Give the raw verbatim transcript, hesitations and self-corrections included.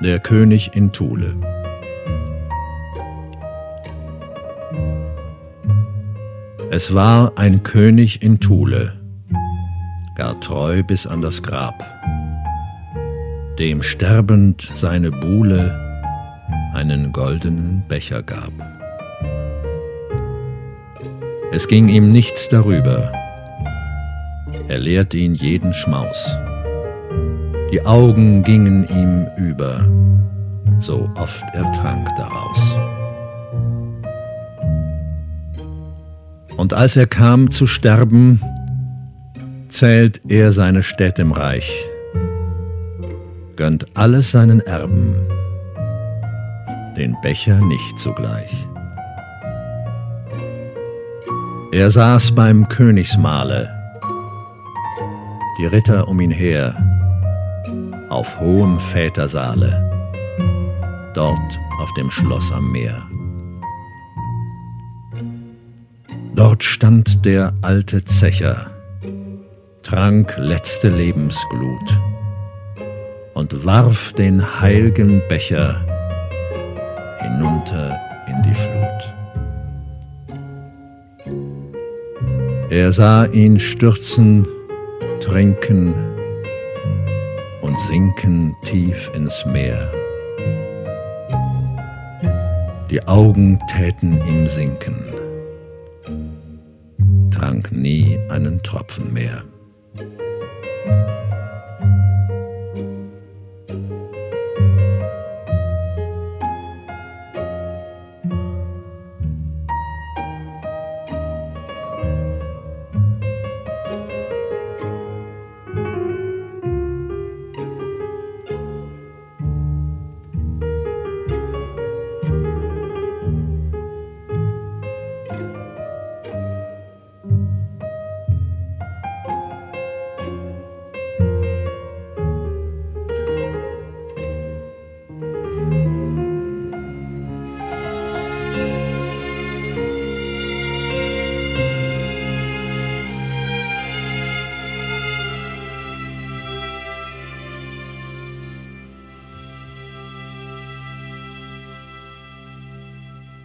Der König in Thule. Es war ein König in Thule, gar treu bis an das Grab, dem sterbend seine Buhle einen goldenen Becher gab. Es ging ihm nichts darüber, er lehrt ihn jeden Schmaus. Die Augen gingen ihm über, so oft er trank daraus. Und als er kam zu sterben, zählt er seine Städte im Reich, gönnt alles seinen Erben, den Becher nicht zugleich. Er saß beim Königsmahle, die Ritter um ihn her, auf hohem Vätersaale, dort auf dem Schloss am Meer. Dort stand der alte Zecher, trank letzte Lebensglut und warf den heilgen Becher hinunter in die Flut. Er sah ihn stürzen, trinken und sinken tief ins Meer. Die Augen täten ihm sinken, trank nie einen Tropfen mehr.